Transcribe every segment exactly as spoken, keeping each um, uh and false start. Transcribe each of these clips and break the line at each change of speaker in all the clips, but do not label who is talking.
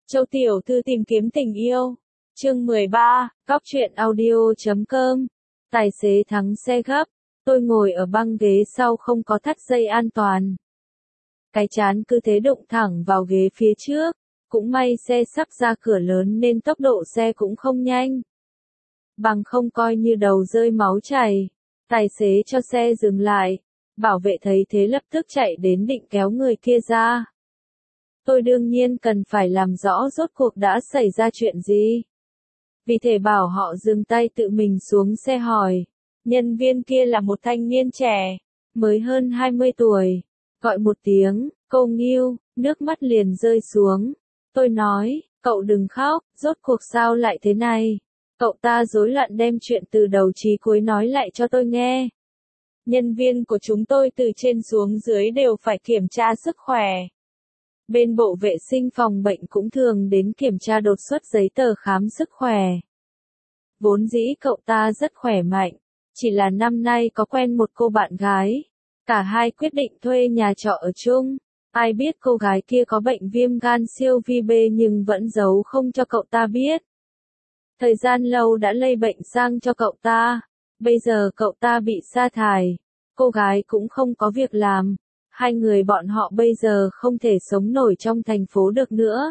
Châu Tiểu Thư tìm kiếm tình yêu. Chương mười ba, Góc truyện audio chấm com. Tài xế thắng xe gấp. Tôi ngồi ở băng ghế sau không có thắt dây an toàn. Cái trán cứ thế đụng thẳng vào ghế phía trước. Cũng may xe sắp ra cửa lớn nên tốc độ xe cũng không nhanh. Bằng không coi như đầu rơi máu chảy. Tài xế cho xe dừng lại. Bảo vệ thấy thế lập tức chạy đến định kéo người kia ra. Tôi đương nhiên cần phải làm rõ rốt cuộc đã xảy ra chuyện gì. Vì thế bảo họ dừng tay tự mình xuống xe hỏi. Nhân viên kia là một thanh niên trẻ, mới hơn hai mươi tuổi. Gọi một tiếng, cô Nghiêu, nước mắt liền rơi xuống. Tôi nói, cậu đừng khóc, rốt cuộc sao lại thế này. Cậu ta rối loạn đem chuyện từ đầu chí cuối nói lại cho tôi nghe. Nhân viên của chúng tôi từ trên xuống dưới đều phải kiểm tra sức khỏe. Bên bộ vệ sinh phòng bệnh cũng thường đến kiểm tra đột xuất giấy tờ khám sức khỏe. Vốn dĩ cậu ta rất khỏe mạnh, chỉ là năm nay có quen một cô bạn gái. Cả hai quyết định thuê nhà trọ ở chung. Ai biết cô gái kia có bệnh viêm gan siêu vi B nhưng vẫn giấu không cho cậu ta biết. Thời gian lâu đã lây bệnh sang cho cậu ta. Bây giờ cậu ta bị sa thải. Cô gái cũng không có việc làm. Hai người bọn họ bây giờ không thể sống nổi trong thành phố được nữa.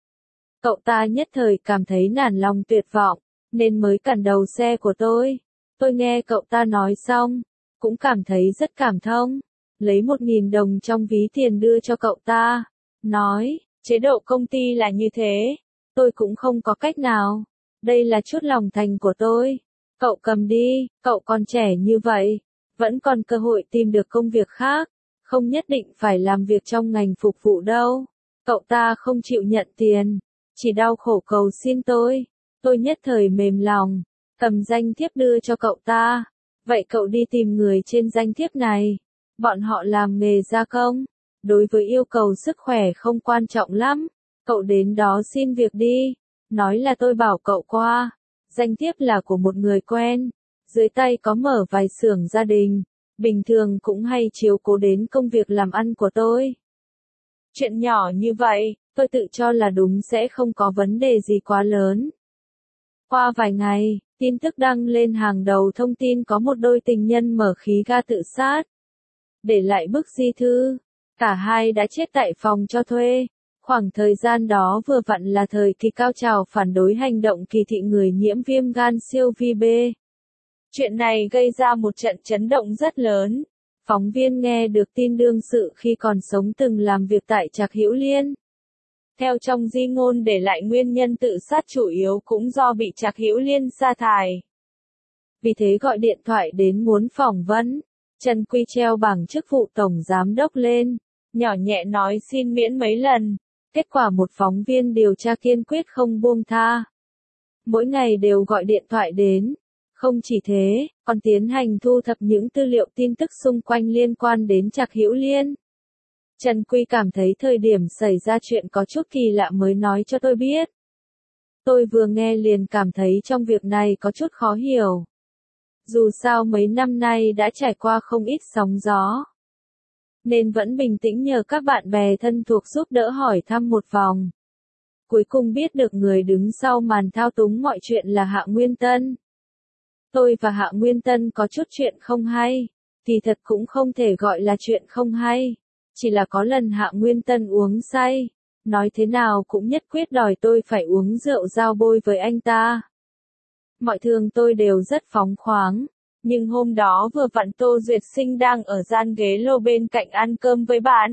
Cậu ta nhất thời cảm thấy nản lòng tuyệt vọng, nên mới cản đầu xe của tôi. Tôi nghe cậu ta nói xong, cũng cảm thấy rất cảm thông. Lấy một nghìn đồng trong ví tiền đưa cho cậu ta. Nói, chế độ công ty là như thế. Tôi cũng không có cách nào. Đây là chút lòng thành của tôi. Cậu cầm đi, cậu còn trẻ như vậy. Vẫn còn cơ hội tìm được công việc khác. Không nhất định phải làm việc trong ngành phục vụ đâu. Cậu ta không chịu nhận tiền. Chỉ đau khổ cầu xin tôi. Tôi nhất thời mềm lòng. Cầm danh thiếp đưa cho cậu ta. Vậy cậu đi tìm người trên danh thiếp này. Bọn họ làm nghề gia công. Đối với yêu cầu sức khỏe không quan trọng lắm. Cậu đến đó xin việc đi. Nói là tôi bảo cậu qua. Danh thiếp là của một người quen. Dưới tay có mở vài xưởng gia đình. Bình thường cũng hay chiếu cố đến công việc làm ăn của tôi. Chuyện nhỏ như vậy, tôi tự cho là đúng sẽ không có vấn đề gì quá lớn. Qua vài ngày, tin tức đăng lên hàng đầu thông tin có một đôi tình nhân mở khí ga tự sát. Để lại bức di thư. Cả hai đã chết tại phòng cho thuê. Khoảng thời gian đó vừa vặn là thời kỳ cao trào phản đối hành động kỳ thị người nhiễm viêm gan siêu vi B. Chuyện này gây ra một trận chấn động rất lớn. Phóng viên nghe được tin đương sự khi còn sống từng làm việc tại Trạc Hữu Liên. Theo trong di ngôn để lại nguyên nhân tự sát chủ yếu cũng do bị Trạc Hữu Liên sa thải. Vì thế gọi điện thoại đến muốn phỏng vấn. Trần Quy treo bảng chức vụ tổng giám đốc lên. Nhỏ nhẹ nói xin miễn mấy lần. Kết quả một phóng viên điều tra kiên quyết không buông tha. Mỗi ngày đều gọi điện thoại đến. Không chỉ thế, còn tiến hành thu thập những tư liệu tin tức xung quanh liên quan đến Trạc Hữu Liên. Trần Quy cảm thấy thời điểm xảy ra chuyện có chút kỳ lạ mới nói cho tôi biết. Tôi vừa nghe liền cảm thấy trong việc này có chút khó hiểu. Dù sao mấy năm nay đã trải qua không ít sóng gió. Nên vẫn bình tĩnh nhờ các bạn bè thân thuộc giúp đỡ hỏi thăm một vòng. Cuối cùng biết được người đứng sau màn thao túng mọi chuyện là Hạ Nguyên Tân. Tôi và Hạ Nguyên Tân có chút chuyện không hay, thì thật cũng không thể gọi là chuyện không hay, chỉ là có lần Hạ Nguyên Tân uống say, nói thế nào cũng nhất quyết đòi tôi phải uống rượu giao bôi với anh ta. Mọi thường tôi đều rất phóng khoáng, nhưng hôm đó vừa vặn Tô Duyệt Sinh đang ở gian ghế lô bên cạnh ăn cơm với bạn.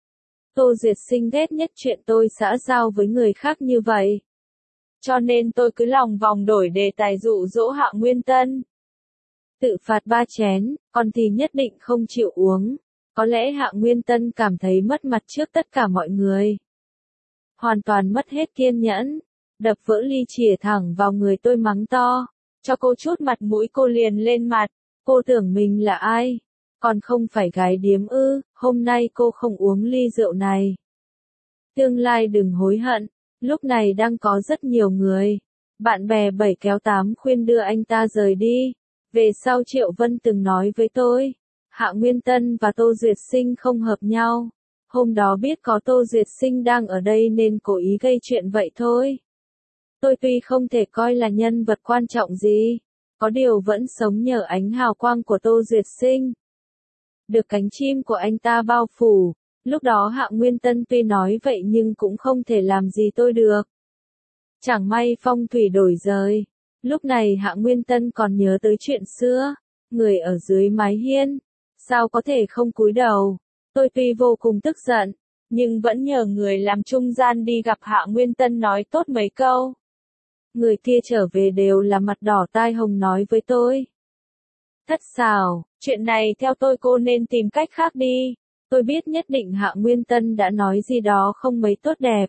Tô Duyệt Sinh ghét nhất chuyện tôi xã giao với người khác như vậy. Cho nên tôi cứ lòng vòng đổi đề tài dụ dỗ Hạ Nguyên Tân. Tự phạt ba chén, còn thì nhất định không chịu uống. Có lẽ Hạ Nguyên Tân cảm thấy mất mặt trước tất cả mọi người. Hoàn toàn mất hết kiên nhẫn. Đập vỡ ly chìa thẳng vào người tôi mắng to. Cho cô chút mặt mũi cô liền lên mặt. Cô tưởng mình là ai? Còn không phải gái điếm ư, hôm nay cô không uống ly rượu này. Tương lai đừng hối hận. Lúc này đang có rất nhiều người. Bạn bè bảy kéo tám khuyên đưa anh ta rời đi. Về sau Triệu Vân từng nói với tôi. Hạ Nguyên Tân và Tô Duyệt Sinh không hợp nhau. Hôm đó biết có Tô Duyệt Sinh đang ở đây nên cố ý gây chuyện vậy thôi. Tôi tuy không thể coi là nhân vật quan trọng gì, có điều vẫn sống nhờ ánh hào quang của Tô Duyệt Sinh. Được cánh chim của anh ta bao phủ, lúc đó Hạ Nguyên Tân tuy nói vậy nhưng cũng không thể làm gì tôi được. Chẳng may phong thủy đổi rời. Lúc này Hạ Nguyên Tân còn nhớ tới chuyện xưa, người ở dưới mái hiên, sao có thể không cúi đầu. Tôi tuy vô cùng tức giận, nhưng vẫn nhờ người làm trung gian đi gặp Hạ Nguyên Tân nói tốt mấy câu. Người kia trở về đều là mặt đỏ tai hồng nói với tôi. Thất xảo, chuyện này theo tôi cô nên tìm cách khác đi. Tôi biết nhất định Hạ Nguyên Tân đã nói gì đó không mấy tốt đẹp.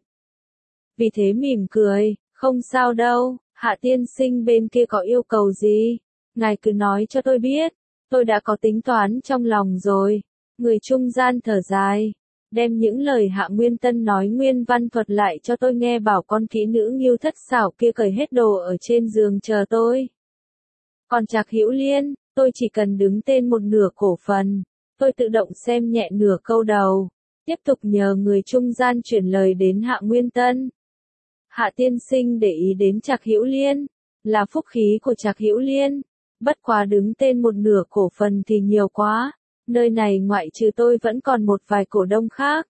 Vì thế mỉm cười, không sao đâu, Hạ tiên sinh bên kia có yêu cầu gì? Ngài cứ nói cho tôi biết, tôi đã có tính toán trong lòng rồi. Người trung gian thở dài, đem những lời Hạ Nguyên Tân nói nguyên văn thuật lại cho tôi nghe, bảo con kỹ nữ Ngưu Thất Xảo kia cởi hết đồ ở trên giường chờ tôi. Còn Trạc Hữu Liên, tôi chỉ cần đứng tên một nửa cổ phần, tôi tự động xem nhẹ nửa câu đầu, tiếp tục nhờ người trung gian chuyển lời đến Hạ Nguyên Tân. Hạ tiên sinh để ý đến Trạc Hữu Liên, là phúc khí của Trạc Hữu Liên, bất quá đứng tên một nửa cổ phần thì nhiều quá, nơi này ngoại trừ tôi vẫn còn một vài cổ đông khác.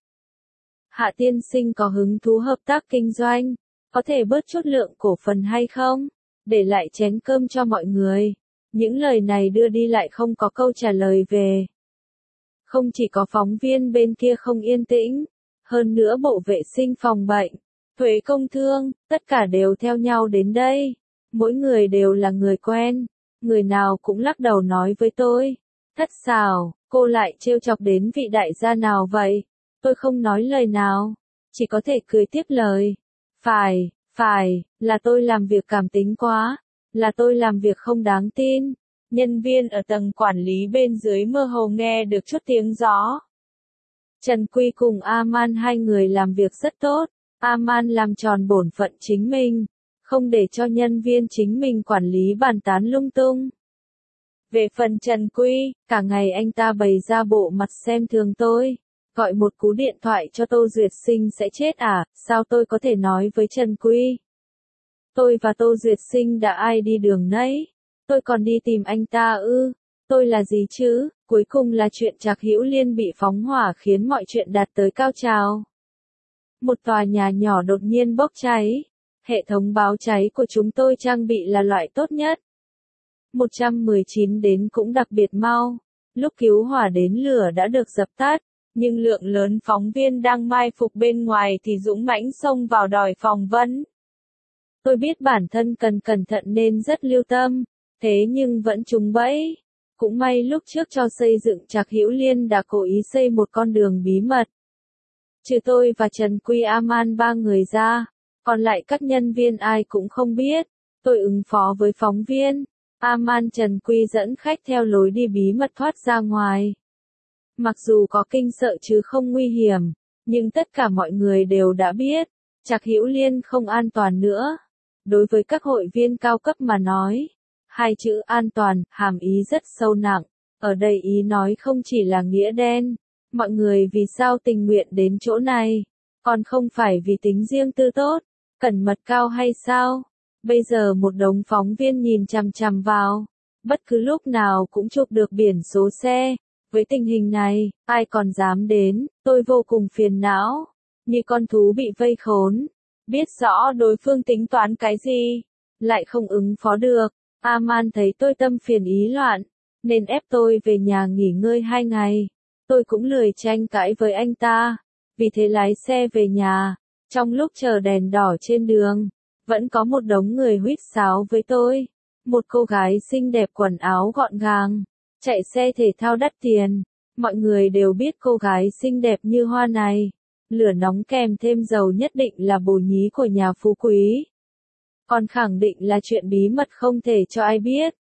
Hạ tiên sinh có hứng thú hợp tác kinh doanh, có thể bớt chút lượng cổ phần hay không, để lại chén cơm cho mọi người. Những lời này đưa đi lại không có câu trả lời về. Không chỉ có phóng viên bên kia không yên tĩnh, hơn nữa bộ vệ sinh phòng bệnh, thuế công thương, tất cả đều theo nhau đến đây. Mỗi người đều là người quen, người nào cũng lắc đầu nói với tôi. Thất xảo, cô lại trêu chọc đến vị đại gia nào vậy? Tôi không nói lời nào, chỉ có thể cười tiếp lời. Phải, phải, là tôi làm việc cảm tính quá, là tôi làm việc không đáng tin. Nhân viên ở tầng quản lý bên dưới mơ hồ nghe được chút tiếng gió. Trần Quy cùng Aman hai người làm việc rất tốt, Aman làm tròn bổn phận chính mình, không để cho nhân viên chính mình quản lý bàn tán lung tung. Về phần Trần Quy, cả ngày anh ta bày ra bộ mặt xem thường tôi, gọi một cú điện thoại cho Tô Duyệt Sinh sẽ chết à, sao tôi có thể nói với Trần Quy. Tôi và Tô Duyệt Sinh đã ai đi đường nấy, tôi còn đi tìm anh ta ư, tôi là gì chứ, cuối cùng là chuyện Trạc Hữu Liên bị phóng hỏa khiến mọi chuyện đạt tới cao trào. Một tòa nhà nhỏ đột nhiên bốc cháy, hệ thống báo cháy của chúng tôi trang bị là loại tốt nhất. một trăm mười chín đến cũng đặc biệt mau, lúc cứu hỏa đến lửa đã được dập tắt, nhưng lượng lớn phóng viên đang mai phục bên ngoài thì dũng mãnh xông vào đòi phỏng vấn. Tôi biết bản thân cần cẩn thận nên rất lưu tâm, thế nhưng vẫn trúng bẫy. Cũng may lúc trước cho xây dựng Trạc Hữu Liên đã cố ý xây một con đường bí mật. Trừ tôi và Trần Quy Aman ba người ra, còn lại các nhân viên ai cũng không biết. Tôi ứng phó với phóng viên, Aman Trần Quy dẫn khách theo lối đi bí mật thoát ra ngoài. Mặc dù có kinh sợ chứ không nguy hiểm, nhưng tất cả mọi người đều đã biết, Trạc Hữu Liên không an toàn nữa. Đối với các hội viên cao cấp mà nói, hai chữ an toàn, hàm ý rất sâu nặng. Ở đây ý nói không chỉ là nghĩa đen. Mọi người vì sao tình nguyện đến chỗ này? Còn không phải vì tính riêng tư tốt, cẩn mật cao hay sao? Bây giờ một đống phóng viên nhìn chằm chằm vào, bất cứ lúc nào cũng chụp được biển số xe. Với tình hình này, ai còn dám đến? Tôi vô cùng phiền não, như con thú bị vây khốn. Biết rõ đối phương tính toán cái gì, lại không ứng phó được. Aman thấy tôi tâm phiền ý loạn, nên ép tôi về nhà nghỉ ngơi hai ngày. Tôi cũng lười tranh cãi với anh ta, vì thế lái xe về nhà. Trong lúc chờ đèn đỏ trên đường, vẫn có một đống người huýt sáo với tôi. Một cô gái xinh đẹp quần áo gọn gàng, chạy xe thể thao đắt tiền. Mọi người đều biết cô gái xinh đẹp như hoa này. Lửa nóng kèm thêm dầu nhất định là bồ nhí của nhà phú quý. Còn khẳng định là chuyện bí mật không thể cho ai biết.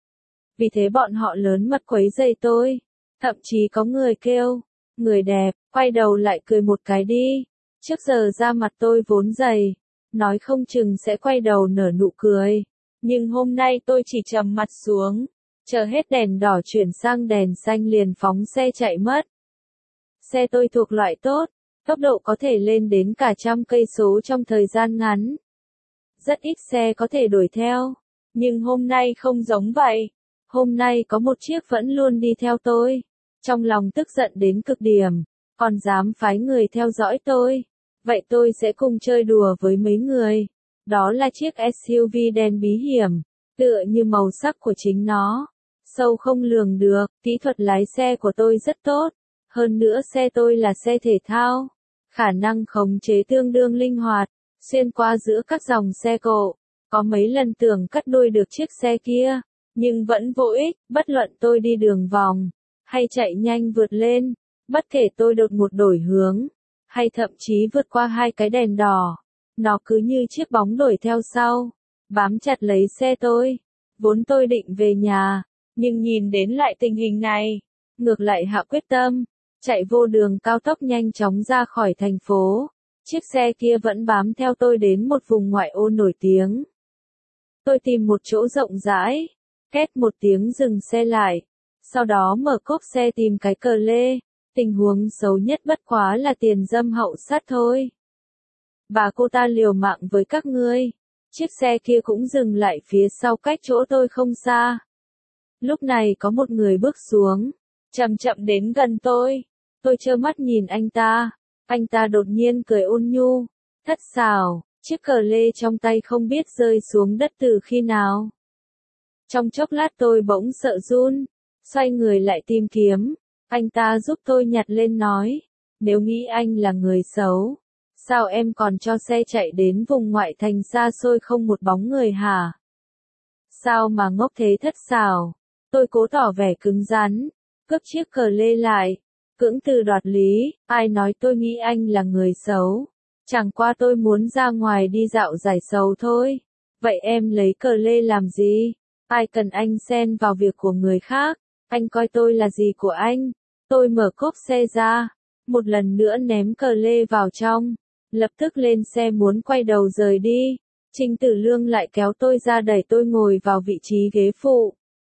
Vì thế bọn họ lớn mật quấy rầy tôi. Thậm chí có người kêu, người đẹp, quay đầu lại cười một cái đi. Trước giờ da mặt tôi vốn dày, nói không chừng sẽ quay đầu nở nụ cười. Nhưng hôm nay tôi chỉ trầm mặt xuống, chờ hết đèn đỏ chuyển sang đèn xanh liền phóng xe chạy mất. Xe tôi thuộc loại tốt, Tốc độ có thể lên đến cả trăm cây số trong thời gian ngắn. Rất ít xe có thể đuổi theo. Nhưng hôm nay không giống vậy. Hôm nay có một chiếc vẫn luôn đi theo tôi. Trong lòng tức giận đến cực điểm. Còn dám phái người theo dõi tôi. Vậy tôi sẽ cùng chơi đùa với mấy người. Đó là chiếc ét u vê đen bí hiểm. Tựa như màu sắc của chính nó. Sâu không lường được. Kỹ thuật lái xe của tôi rất tốt. Hơn nữa xe tôi là xe thể thao. Khả năng khống chế tương đương linh hoạt. Xuyên qua giữa các dòng xe cộ. Có mấy lần tưởng cắt đuôi được chiếc xe kia. Nhưng vẫn vô ích. Bất luận tôi đi đường vòng. Hay chạy nhanh vượt lên. Bất kể tôi đột ngột đổi hướng. Hay thậm chí vượt qua hai cái đèn đỏ. Nó cứ như chiếc bóng đuổi theo sau. Bám chặt lấy xe tôi. Vốn tôi định về nhà. Nhưng nhìn đến lại tình hình này. Ngược lại hạ quyết tâm. Chạy vô đường cao tốc nhanh chóng ra khỏi thành phố. Chiếc xe kia vẫn bám theo tôi đến một vùng ngoại ô nổi tiếng. Tôi tìm một chỗ rộng rãi. Két một tiếng dừng xe lại. Sau đó mở cốp xe tìm cái cờ lê. Tình huống xấu nhất bất quá là tiền dâm hậu sát thôi. Bà cô ta liều mạng với các ngươi. Chiếc xe kia cũng dừng lại phía sau cách chỗ tôi không xa. Lúc này có một người bước xuống. Chậm chậm đến gần tôi. Tôi trơ mắt nhìn anh ta. Anh ta đột nhiên cười ôn nhu. Thất xảo. Chiếc cờ lê trong tay không biết rơi xuống đất từ khi nào. Trong chốc lát tôi bỗng sợ run. Xoay người lại tìm kiếm. Anh ta giúp tôi nhặt lên nói. Nếu nghĩ anh là người xấu. Sao em còn cho xe chạy đến vùng ngoại thành xa xôi không một bóng người hả? Sao mà ngốc thế thất xảo? Tôi cố tỏ vẻ cứng rắn. Cướp chiếc cờ lê lại. Cưỡng từ đoạt lý. Ai nói tôi nghĩ anh là người xấu? Chẳng qua tôi muốn ra ngoài đi dạo giải sầu thôi. Vậy em lấy cờ lê làm gì? Ai cần anh xen vào việc của người khác? Anh coi tôi là gì của anh? Tôi mở cốp xe ra. Một lần nữa ném cờ lê vào trong. Lập tức lên xe muốn quay đầu rời đi. Trình Tử Lương lại kéo tôi ra đẩy tôi ngồi vào vị trí ghế phụ.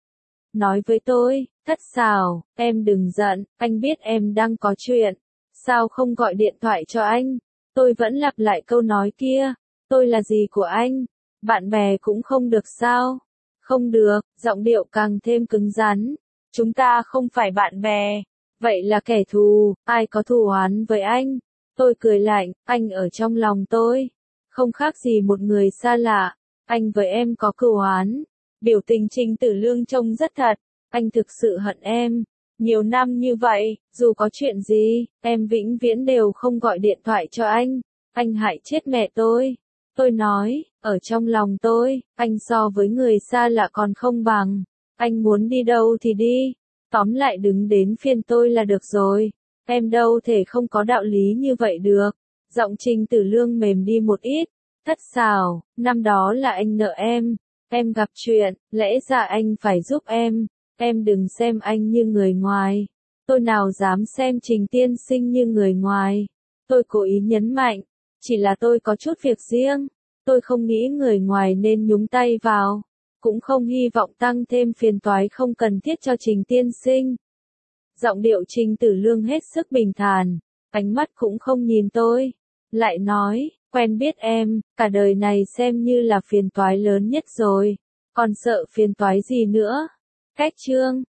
Nói với tôi, thất xảo, em đừng giận, anh biết em đang có chuyện. Sao không gọi điện thoại cho anh? Tôi vẫn lặp lại câu nói kia. Tôi là gì của anh? Bạn bè cũng không được sao? Không được, giọng điệu càng thêm cứng rắn. Chúng ta không phải bạn bè. Vậy là kẻ thù, ai có thù oán với anh? Tôi cười lạnh, anh ở trong lòng tôi. Không khác gì một người xa lạ. Anh với em có cừu oán. Biểu tình Trình Tử Lương trông rất thật. Anh thực sự hận em. Nhiều năm như vậy, dù có chuyện gì, em vĩnh viễn đều không gọi điện thoại cho anh. Anh hại chết mẹ tôi. Tôi nói, ở trong lòng tôi, anh so với người xa lạ còn không bằng. Anh muốn đi đâu thì đi. Tóm lại đứng đến phiên tôi là được rồi. Em đâu thể không có đạo lý như vậy được. Giọng Trình Tử Lương mềm đi một ít. Thất xảo, năm đó là anh nợ em. Em gặp chuyện, lẽ ra anh phải giúp em. Em đừng xem anh như người ngoài. Tôi nào dám xem Trình tiên sinh như người ngoài. Tôi cố ý nhấn mạnh. Chỉ là tôi có chút việc riêng. Tôi không nghĩ người ngoài nên nhúng tay vào. Cũng không hy vọng tăng thêm phiền toái không cần thiết cho Trình tiên sinh. Giọng điệu Trình Tử Lương hết sức bình thản. Ánh mắt cũng không nhìn tôi. Lại nói, quen biết em, cả đời này xem như là phiền toái lớn nhất rồi. Còn sợ phiền toái gì nữa? Cách chương